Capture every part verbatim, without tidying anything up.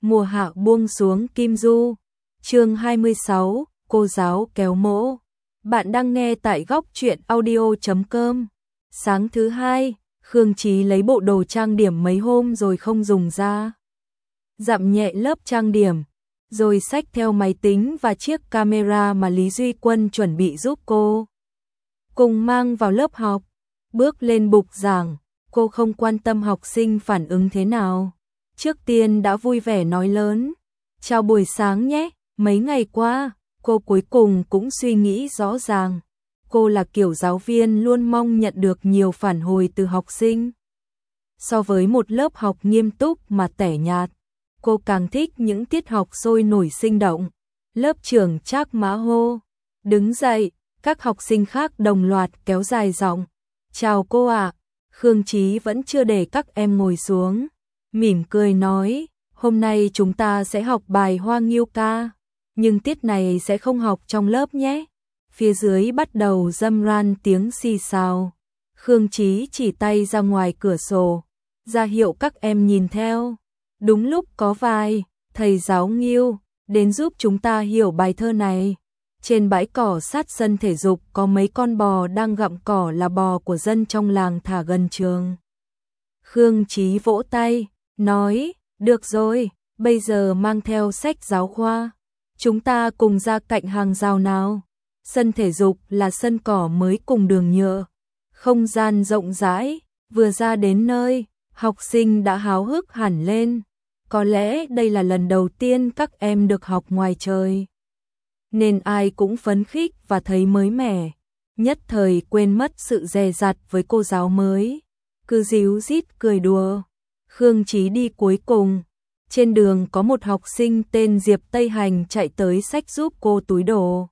Mùa hạ buông xuống Kim Du. Chương hai mươi sáu, cô giáo kéo mỗ. Bạn đang nghe tại góc truyện audio chấm com. Sáng thứ hai, Khương Chí lấy bộ đồ trang điểm mấy hôm rồi không dùng ra. Dặm nhẹ lớp trang điểm, rồi xách theo máy tính và chiếc camera mà Lý Duy Quân chuẩn bị giúp cô. Cùng mang vào lớp học, bước lên bục giảng, cô không quan tâm học sinh phản ứng thế nào. Trước tiên đã vui vẻ nói lớn, chào buổi sáng nhé, mấy ngày qua, cô cuối cùng cũng suy nghĩ rõ ràng. Cô là kiểu giáo viên luôn mong nhận được nhiều phản hồi từ học sinh. So với một lớp học nghiêm túc mà tẻ nhạt, cô càng thích những tiết học sôi nổi sinh động. Lớp trưởng Trác Mã hô, đứng dậy, các học sinh khác đồng loạt kéo dài giọng, chào cô ạ. Khương Chí vẫn chưa để các em ngồi xuống, mỉm cười nói, hôm nay chúng ta sẽ học bài Hoa Nghiêu ca, nhưng tiết này sẽ không học trong lớp nhé. Phía dưới bắt đầu râm ran tiếng xì xào. Khương Chí chỉ tay ra ngoài cửa sổ, ra hiệu các em nhìn theo. Đúng lúc có vài thầy giáo Nghiêu đến giúp chúng ta hiểu bài thơ này. Trên bãi cỏ sát sân thể dục có mấy con bò đang gặm cỏ, là bò của dân trong làng thả gần trường. Khương Chí vỗ tay, nói, được rồi, bây giờ mang theo sách giáo khoa. Chúng ta cùng ra cạnh hàng rào nào. Sân thể dục là sân cỏ mới cùng đường nhựa. Không gian rộng rãi, vừa ra đến nơi, học sinh đã háo hức hẳn lên. Có lẽ đây là lần đầu tiên các em được học ngoài trời, nên ai cũng phấn khích và thấy mới mẻ. Nhất thời quên mất sự dè dặt với cô giáo mới, cứ díu dít cười đùa. Khương Chí đi cuối cùng. Trên đường có một học sinh tên Diệp Tây Hành chạy tới xách giúp cô túi đồ.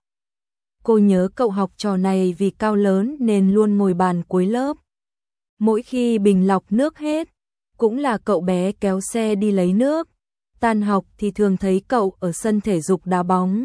Cô nhớ cậu học trò này vì cao lớn nên luôn ngồi bàn cuối lớp. Mỗi khi bình lọc nước hết, cũng là cậu bé kéo xe đi lấy nước. Tan học thì thường thấy cậu ở sân thể dục đá bóng.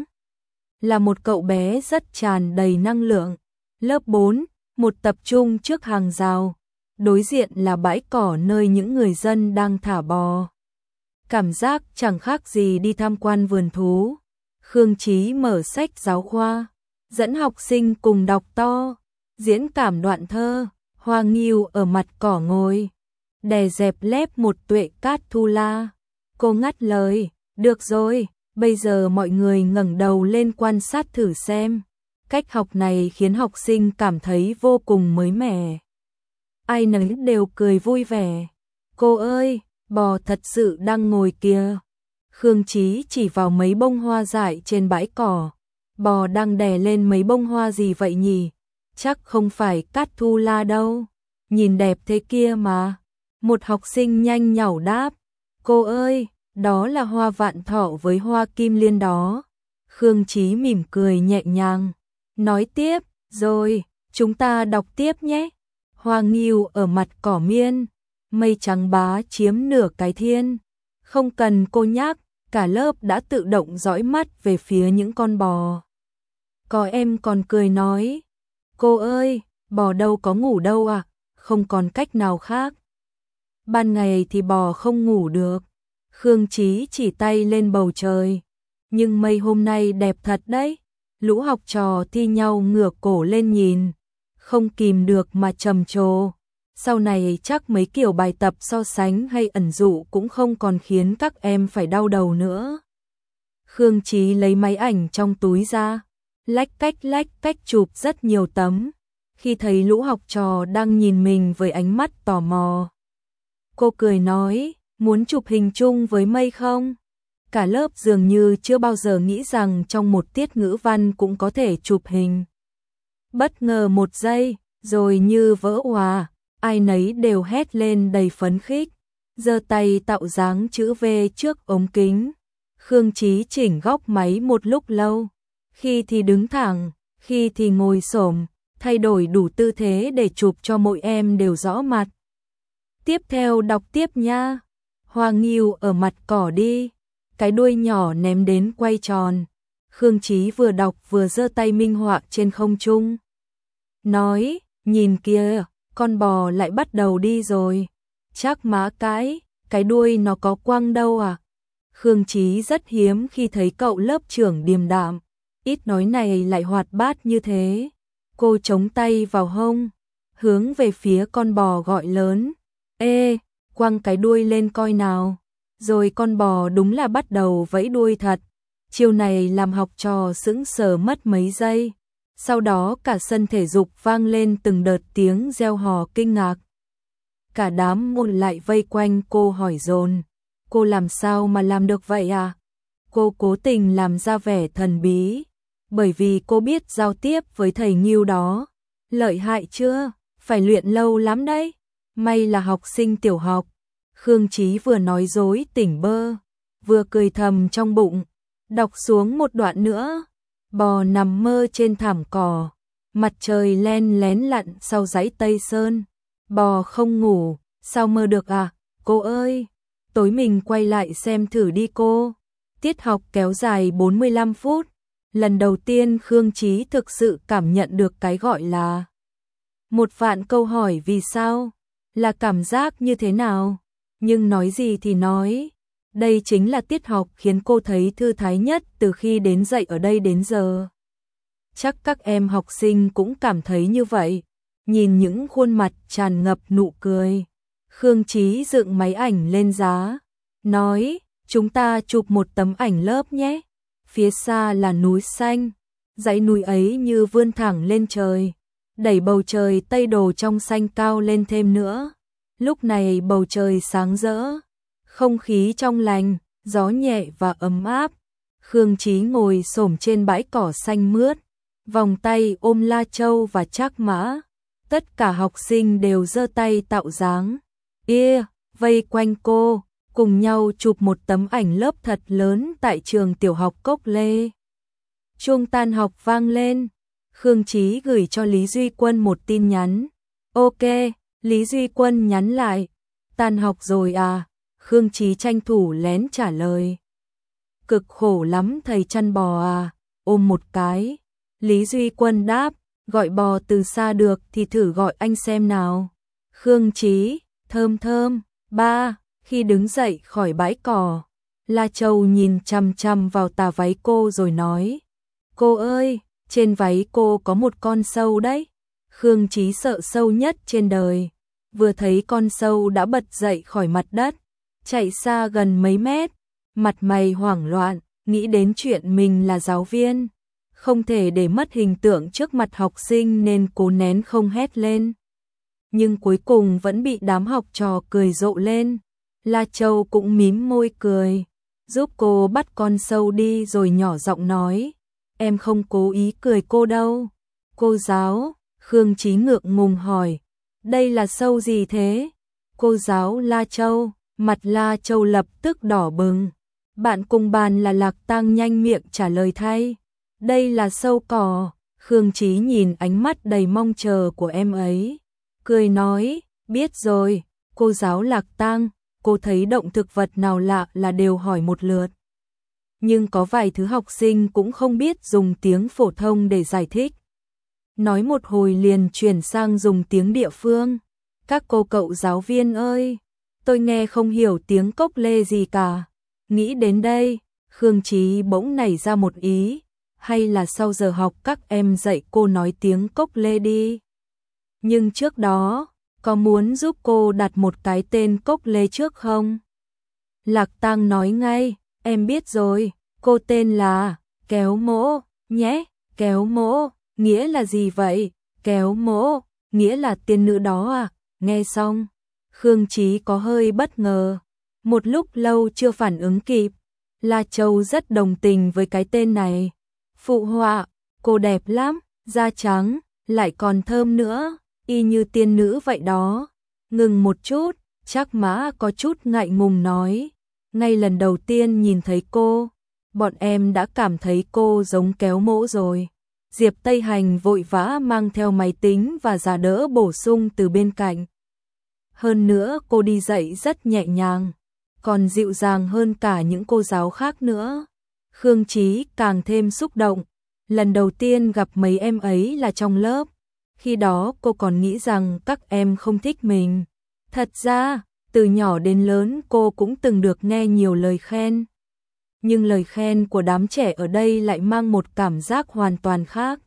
Là một cậu bé rất tràn đầy năng lượng. Lớp bốn, một tập trung trước hàng rào. Đối diện là bãi cỏ nơi những người dân đang thả bò. Cảm giác chẳng khác gì đi tham quan vườn thú. Khương Chí mở sách giáo khoa, dẫn học sinh cùng đọc to, diễn cảm đoạn thơ, Hoa Nghiêu ở mặt cỏ ngồi, đè dẹp lép một tuệ cát thu la. Cô ngắt lời, được rồi, bây giờ mọi người ngẩng đầu lên quan sát thử xem. Cách học này khiến học sinh cảm thấy vô cùng mới mẻ. Ai nấy đều cười vui vẻ. Cô ơi, bò thật sự đang ngồi kìa. Khương Chí chỉ vào mấy bông hoa dại trên bãi cỏ. Bò đang đè lên mấy bông hoa gì vậy nhỉ? Chắc không phải cát thu la đâu. Nhìn đẹp thế kia mà. Một học sinh nhanh nhảu đáp. Cô ơi, đó là hoa vạn thọ với hoa kim liên đó. Khương Chí mỉm cười nhẹ nhàng, nói tiếp, rồi, chúng ta đọc tiếp nhé. Hoa Nghiêu ở mặt cỏ miên, mây trắng bá chiếm nửa cái thiên. Không cần cô nhắc, cả lớp đã tự động dõi mắt về phía những con bò. Có em còn cười nói, cô ơi, bò đâu có ngủ đâu à, không còn cách nào khác. Ban ngày thì bò không ngủ được. Khương Chí chỉ tay lên bầu trời. Nhưng mây hôm nay đẹp thật đấy. Lũ học trò thi nhau ngửa cổ lên nhìn, không kìm được mà trầm trồ. Sau này chắc mấy kiểu bài tập so sánh hay ẩn dụ cũng không còn khiến các em phải đau đầu nữa. Khương Chí lấy máy ảnh trong túi ra, lách cách lách cách chụp rất nhiều tấm. Khi thấy lũ học trò đang nhìn mình với ánh mắt tò mò, cô cười nói, muốn chụp hình chung với mây không? Cả lớp dường như chưa bao giờ nghĩ rằng trong một tiết ngữ văn cũng có thể chụp hình. Bất ngờ một giây, rồi như vỡ òa, ai nấy đều hét lên đầy phấn khích, giơ tay tạo dáng chữ V trước ống kính. Khương Chí chỉnh góc máy một lúc lâu, khi thì đứng thẳng, khi thì ngồi xổm, thay đổi đủ tư thế để chụp cho mỗi em đều rõ mặt. Tiếp theo đọc tiếp nha. Hoa Nghiêu ở mặt cỏ đi, cái đuôi nhỏ ném đến quay tròn. Khương Chí vừa đọc vừa giơ tay minh họa trên không trung. Nói, nhìn kìa, con bò lại bắt đầu đi rồi. Trác Mã cái, cái đuôi nó có quăng đâu à? Khương Chí rất hiếm khi thấy cậu lớp trưởng điềm đạm, ít nói này lại hoạt bát như thế. Cô chống tay vào hông, hướng về phía con bò gọi lớn, ê, quăng cái đuôi lên coi nào. Rồi con bò đúng là bắt đầu vẫy đuôi thật. Chiều này làm học trò sững sờ mất mấy giây. Sau đó cả sân thể dục vang lên từng đợt tiếng reo hò kinh ngạc. Cả đám môn lại vây quanh cô hỏi dồn, cô làm sao mà làm được vậy à? Cô cố tình làm ra vẻ thần bí, bởi vì cô biết giao tiếp với thầy Nghiêu đó. Lợi hại chưa? Phải luyện lâu lắm đấy. May là học sinh tiểu học. Khương Chí vừa nói dối tỉnh bơ, vừa cười thầm trong bụng. Đọc xuống một đoạn nữa. Bò nằm mơ trên thảm cỏ, mặt trời len lén lặn sau dãy Tây Sơn. Bò không ngủ, sao mơ được à, cô ơi? Tối mình quay lại xem thử đi cô. Tiết học kéo dài bốn mươi lăm phút. Lần đầu tiên Khương Chí thực sự cảm nhận được cái gọi là một vạn câu hỏi vì sao, là cảm giác như thế nào. Nhưng nói gì thì nói, đây chính là tiết học khiến cô thấy thư thái nhất từ khi đến dạy ở đây đến giờ. Chắc các em học sinh cũng cảm thấy như vậy. Nhìn những khuôn mặt tràn ngập nụ cười, Khương Chí dựng máy ảnh lên giá, nói, chúng ta chụp một tấm ảnh lớp nhé. Phía xa là núi xanh, dãy núi ấy như vươn thẳng lên trời, đẩy bầu trời Tây Đồ trong xanh cao lên thêm nữa. Lúc này bầu trời sáng rỡ, không khí trong lành, gió nhẹ và ấm áp. Khương Chí ngồi xổm trên bãi cỏ xanh mướt, vòng tay ôm La Châu và Trác Mã. Tất cả học sinh đều giơ tay tạo dáng, yeah, vây quanh cô, cùng nhau chụp một tấm ảnh lớp thật lớn tại trường tiểu học Cốc Lê. Chuông tan học vang lên, Khương Chí gửi cho Lý Duy Quân một tin nhắn. Ok, Lý Duy Quân nhắn lại, tan học rồi à? Khương Chí tranh thủ lén trả lời. Cực khổ lắm thầy chăn bò à, ôm một cái. Lý Duy Quân đáp, gọi bò từ xa được thì thử gọi anh xem nào. Khương Chí, thơm thơm, ba, khi đứng dậy khỏi bãi cỏ, La Châu nhìn chằm chằm vào tà váy cô rồi nói, cô ơi, trên váy cô có một con sâu đấy. Khương Chí sợ sâu nhất trên đời, vừa thấy con sâu đã bật dậy khỏi mặt đất, chạy xa gần mấy mét, mặt mày hoảng loạn, nghĩ đến chuyện mình là giáo viên, không thể để mất hình tượng trước mặt học sinh nên cố nén không hét lên. Nhưng cuối cùng vẫn bị đám học trò cười rộ lên. La Châu cũng mím môi cười, giúp cô bắt con sâu đi rồi nhỏ giọng nói, em không cố ý cười cô đâu. Cô giáo, Khương Chí ngượng ngùng hỏi, đây là sâu gì thế? Cô giáo La Châu, mặt La Châu lập tức đỏ bừng. Bạn cùng bàn là Lạc Tăng nhanh miệng trả lời thay, đây là sâu cỏ. Khương Chí nhìn ánh mắt đầy mong chờ của em ấy, cười nói, biết rồi, cô giáo Lạc Tăng. Cô thấy động thực vật nào lạ là đều hỏi một lượt. Nhưng có vài thứ học sinh cũng không biết dùng tiếng phổ thông để giải thích. Nói một hồi liền chuyển sang dùng tiếng địa phương. Các cô cậu giáo viên ơi, tôi nghe không hiểu tiếng Cốc Lê gì cả. Nghĩ đến đây, Khương Chí bỗng nảy ra một ý, hay là sau giờ học các em dạy cô nói tiếng Cốc Lê đi. Nhưng trước đó, có muốn giúp cô đặt một cái tên Cốc Lê trước không? Lạc Tăng nói ngay, em biết rồi, cô tên là Kéo Mỗ, nhé. Kéo Mỗ, nghĩa là gì vậy? Kéo Mỗ, nghĩa là tiên nữ đó à? Nghe xong, Khương Chí có hơi bất ngờ, một lúc lâu chưa phản ứng kịp. La Châu rất đồng tình với cái tên này. Phụ họa, cô đẹp lắm, da trắng, lại còn thơm nữa, y như tiên nữ vậy đó. Ngừng một chút, Trác Mã có chút ngại ngùng nói, ngay lần đầu tiên nhìn thấy cô, bọn em đã cảm thấy cô giống Kéo Mỗ rồi. Diệp Tây Hành vội vã mang theo máy tính và giá đỡ bổ sung từ bên cạnh. Hơn nữa cô đi dạy rất nhẹ nhàng, còn dịu dàng hơn cả những cô giáo khác nữa. Khương Chí càng thêm xúc động, lần đầu tiên gặp mấy em ấy là trong lớp. Khi đó cô còn nghĩ rằng các em không thích mình. Thật ra, từ nhỏ đến lớn cô cũng từng được nghe nhiều lời khen, nhưng lời khen của đám trẻ ở đây lại mang một cảm giác hoàn toàn khác.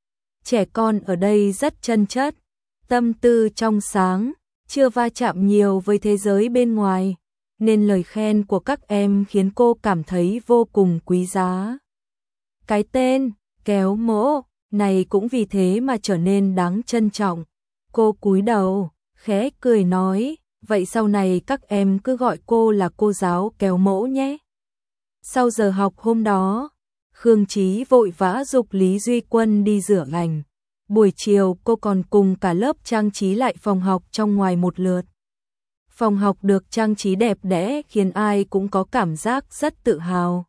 Trẻ con ở đây rất chân chất, tâm tư trong sáng, chưa va chạm nhiều với thế giới bên ngoài, nên lời khen của các em khiến cô cảm thấy vô cùng quý giá. Cái tên Kéo Mỗ này cũng vì thế mà trở nên đáng trân trọng. Cô cúi đầu, khẽ cười nói, vậy sau này các em cứ gọi cô là cô giáo Kéo Mỗ nhé. Sau giờ học hôm đó, Khương Chí vội vã giục Lý Duy Quân đi rửa ảnh. Buổi chiều cô còn cùng cả lớp trang trí lại phòng học trong ngoài một lượt. Phòng học được trang trí đẹp đẽ khiến ai cũng có cảm giác rất tự hào.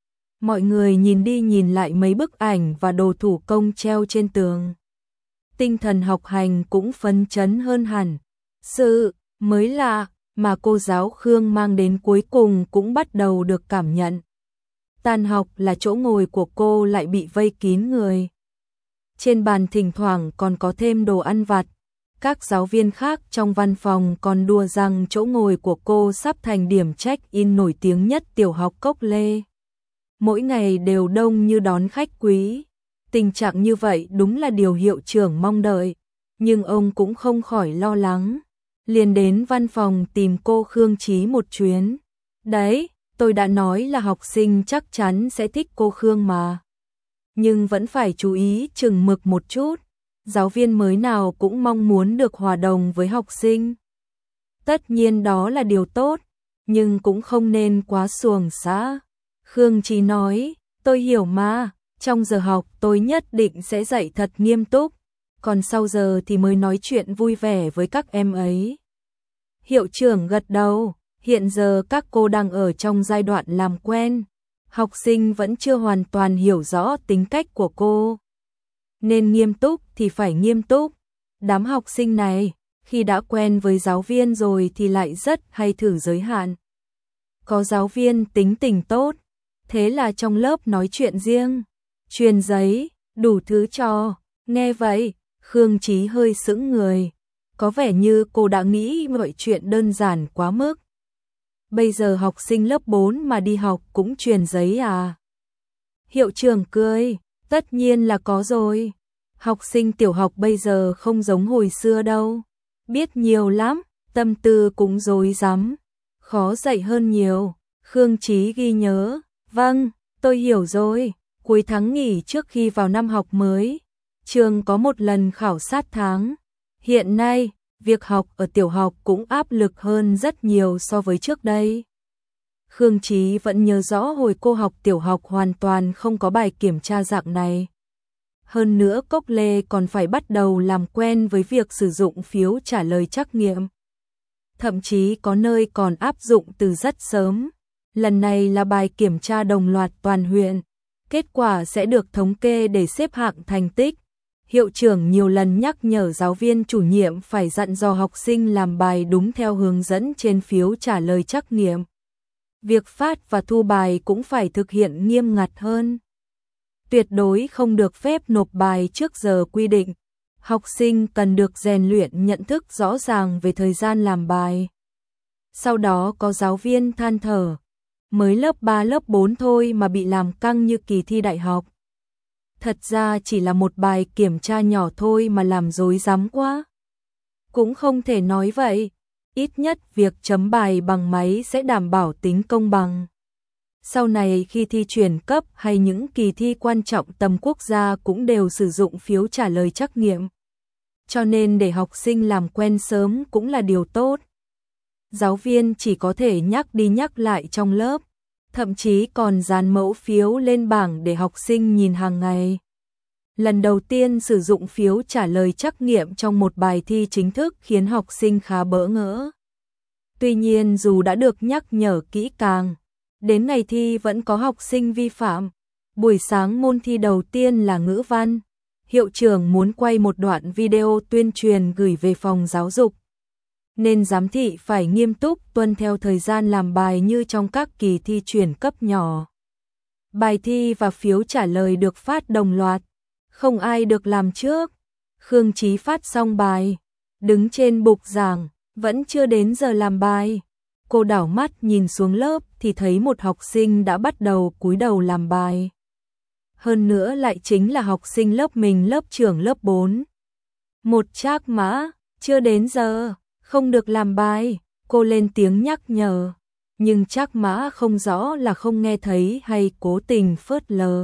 Mọi người nhìn đi nhìn lại mấy bức ảnh và đồ thủ công treo trên tường. Tinh thần học hành cũng phấn chấn hơn hẳn. Sự mới lạ mà cô giáo Khương mang đến cuối cùng cũng bắt đầu được cảm nhận. Tan học là chỗ ngồi của cô lại bị vây kín người. Trên bàn thỉnh thoảng còn có thêm đồ ăn vặt. Các giáo viên khác trong văn phòng còn đùa rằng chỗ ngồi của cô sắp thành điểm check-in nổi tiếng nhất tiểu học Cốc Lê. Mỗi ngày đều đông như đón khách quý. Tình trạng như vậy đúng là điều hiệu trưởng mong đợi, nhưng ông cũng không khỏi lo lắng. Liền đến văn phòng tìm cô Khương Chí một chuyến. Đấy, tôi đã nói là học sinh chắc chắn sẽ thích cô Khương mà. Nhưng vẫn phải chú ý chừng mực một chút. Giáo viên mới nào cũng mong muốn được hòa đồng với học sinh. Tất nhiên đó là điều tốt, nhưng cũng không nên quá xuồng xã. Khương Chí nói, tôi hiểu mà, trong giờ học tôi nhất định sẽ dạy thật nghiêm túc, còn sau giờ thì mới nói chuyện vui vẻ với các em ấy. Hiệu trưởng gật đầu, hiện giờ các cô đang ở trong giai đoạn làm quen, học sinh vẫn chưa hoàn toàn hiểu rõ tính cách của cô. Nên nghiêm túc thì phải nghiêm túc. Đám học sinh này, khi đã quen với giáo viên rồi thì lại rất hay thử giới hạn. Có giáo viên tính tình tốt, thế là trong lớp nói chuyện riêng, truyền giấy, đủ thứ trò. Nghe vậy, Khương Chí hơi sững người. Có vẻ như cô đã nghĩ mọi chuyện đơn giản quá mức. Bây giờ học sinh lớp bốn mà đi học cũng truyền giấy à? Hiệu trưởng cười, tất nhiên là có rồi. Học sinh tiểu học bây giờ không giống hồi xưa đâu. Biết nhiều lắm, tâm tư cũng rối rắm, khó dạy hơn nhiều. Khương Chí ghi nhớ, vâng, tôi hiểu rồi. Cuối tháng nghỉ trước khi vào năm học mới, trường có một lần khảo sát tháng. Hiện nay, việc học ở tiểu học cũng áp lực hơn rất nhiều so với trước đây. Khương Chí vẫn nhớ rõ hồi cô học tiểu học hoàn toàn không có bài kiểm tra dạng này. Hơn nữa Cốc Lê còn phải bắt đầu làm quen với việc sử dụng phiếu trả lời trắc nghiệm. Thậm chí có nơi còn áp dụng từ rất sớm. Lần này là bài kiểm tra đồng loạt toàn huyện. Kết quả sẽ được thống kê để xếp hạng thành tích. Hiệu trưởng nhiều lần nhắc nhở giáo viên chủ nhiệm phải dặn dò học sinh làm bài đúng theo hướng dẫn trên phiếu trả lời trắc nghiệm. Việc phát và thu bài cũng phải thực hiện nghiêm ngặt hơn. Tuyệt đối không được phép nộp bài trước giờ quy định. Học sinh cần được rèn luyện nhận thức rõ ràng về thời gian làm bài. Sau đó có giáo viên than thở, mới lớp ba lớp bốn thôi mà bị làm căng như kỳ thi đại học. Thật ra chỉ là một bài kiểm tra nhỏ thôi mà làm rối rắm quá. Cũng không thể nói vậy, ít nhất việc chấm bài bằng máy sẽ đảm bảo tính công bằng. Sau này khi thi chuyển cấp hay những kỳ thi quan trọng tầm quốc gia cũng đều sử dụng phiếu trả lời trắc nghiệm. Cho nên để học sinh làm quen sớm cũng là điều tốt. Giáo viên chỉ có thể nhắc đi nhắc lại trong lớp, thậm chí còn dán mẫu phiếu lên bảng để học sinh nhìn hàng ngày. Lần đầu tiên sử dụng phiếu trả lời trắc nghiệm trong một bài thi chính thức khiến học sinh khá bỡ ngỡ. Tuy nhiên dù đã được nhắc nhở kỹ càng, đến ngày thi vẫn có học sinh vi phạm. Buổi sáng môn thi đầu tiên là ngữ văn. Hiệu trưởng muốn quay một đoạn video tuyên truyền gửi về phòng giáo dục, nên giám thị phải nghiêm túc tuân theo thời gian làm bài như trong các kỳ thi chuyển cấp nhỏ. Bài thi và phiếu trả lời được phát đồng loạt, không ai được làm trước. Khương Chí phát xong bài, đứng trên bục giảng, vẫn chưa đến giờ làm bài. Cô đảo mắt nhìn xuống lớp thì thấy một học sinh đã bắt đầu cúi đầu làm bài. Hơn nữa lại chính là học sinh lớp mình, lớp trưởng lớp bốn. Một Trác Mã, chưa đến giờ, không được làm bài, cô lên tiếng nhắc nhở. Nhưng Trác Mã không rõ là không nghe thấy hay cố tình phớt lờ.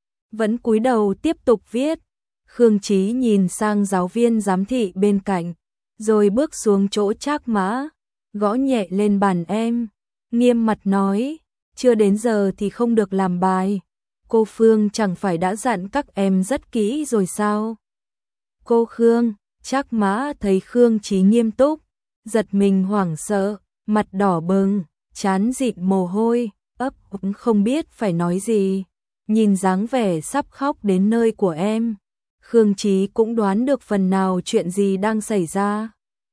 Vẫn cúi đầu tiếp tục viết. Khương Chí nhìn sang giáo viên giám thị bên cạnh, rồi bước xuống chỗ Trác Mã, gõ nhẹ lên bàn em, nghiêm mặt nói, chưa đến giờ thì không được làm bài. Cô Phương chẳng phải đã dặn các em rất kỹ rồi sao? Cô Khương, Trác Mã thấy Khương Chí nghiêm túc, giật mình hoảng sợ, mặt đỏ bừng, trán dịn mồ hôi, ấp úng không biết phải nói gì. Nhìn dáng vẻ sắp khóc đến nơi của em, Khương Chí cũng đoán được phần nào chuyện gì đang xảy ra.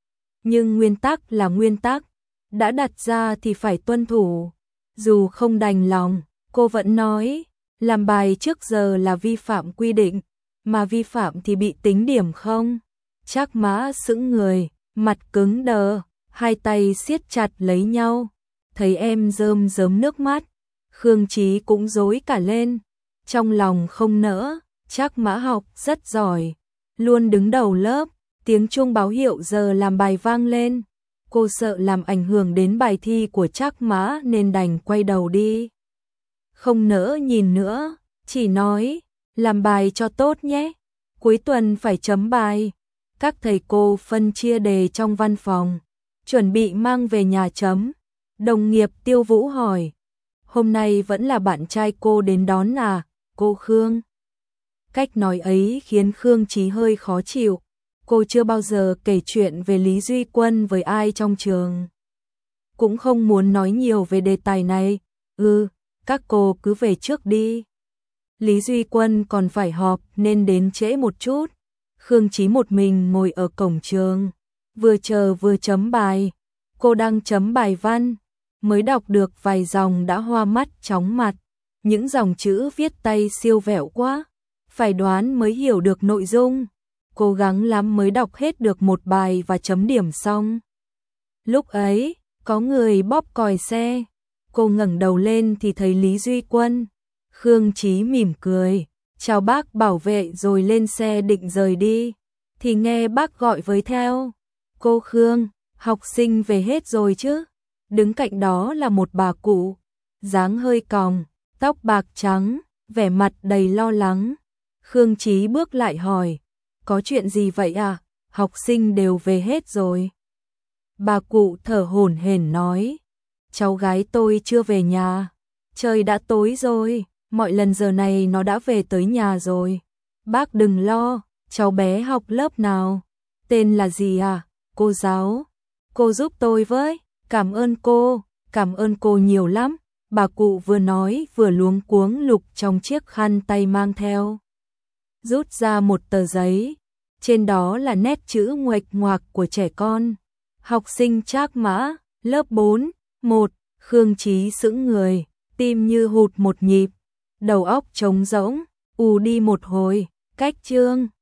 Nhưng nguyên tắc là nguyên tắc, đã đặt ra thì phải tuân thủ. Dù không đành lòng, cô vẫn nói, làm bài trước giờ là vi phạm quy định, mà vi phạm thì bị tính điểm không? Trác Mã sững người, mặt cứng đờ, hai tay siết chặt lấy nhau, thấy em rơm rớm nước mắt, Khương Chí cũng rối cả lên, trong lòng không nỡ. Trác Mã học rất giỏi, luôn đứng đầu lớp, tiếng chuông báo hiệu giờ làm bài vang lên. Cô sợ làm ảnh hưởng đến bài thi của Trác Mã nên đành quay đầu đi. Không nỡ nhìn nữa, chỉ nói, làm bài cho tốt nhé, cuối tuần phải chấm bài. Các thầy cô phân chia đề trong văn phòng, chuẩn bị mang về nhà chấm. Đồng nghiệp Tiêu Vũ hỏi, hôm nay vẫn là bạn trai cô đến đón à, cô Khương? Cách nói ấy khiến Khương Chí hơi khó chịu. Cô chưa bao giờ kể chuyện về Lý Duy Quân với ai trong trường. Cũng không muốn nói nhiều về đề tài này. Ừ, các cô cứ về trước đi. Lý Duy Quân còn phải họp nên đến trễ một chút. Khương Chí một mình ngồi ở cổng trường, vừa chờ vừa chấm bài. Cô đang chấm bài văn, mới đọc được vài dòng đã hoa mắt chóng mặt. Những dòng chữ viết tay siêu vẹo quá, phải đoán mới hiểu được nội dung. Cố gắng lắm mới đọc hết được một bài và chấm điểm xong. Lúc ấy, có người bóp còi xe. Cô ngẩng đầu lên thì thấy Lý Duy Quân. Khương Chí mỉm cười, chào bác bảo vệ rồi lên xe định rời đi. Thì nghe bác gọi với theo. Cô Khương, học sinh về hết rồi chứ? Đứng cạnh đó là một bà cụ, dáng hơi còng, tóc bạc trắng, vẻ mặt đầy lo lắng. Khương Chí bước lại hỏi, có chuyện gì vậy à? Học sinh đều về hết rồi. Bà cụ thở hổn hển nói, cháu gái tôi chưa về nhà. Trời đã tối rồi, mọi lần giờ này nó đã về tới nhà rồi. Bác đừng lo, cháu bé học lớp nào? Tên là gì à? Cô giáo. Cô giúp tôi với, cảm ơn cô, cảm ơn cô nhiều lắm. Bà cụ vừa nói vừa luống cuống lục trong chiếc khăn tay mang theo. Rút ra một tờ giấy, trên đó là nét chữ nguệch ngoạc của trẻ con. Học sinh Trác Mã, lớp bốn, một, Khương Chí sững người, tim như hụt một nhịp, đầu óc trống rỗng, ù đi một hồi, cách chương.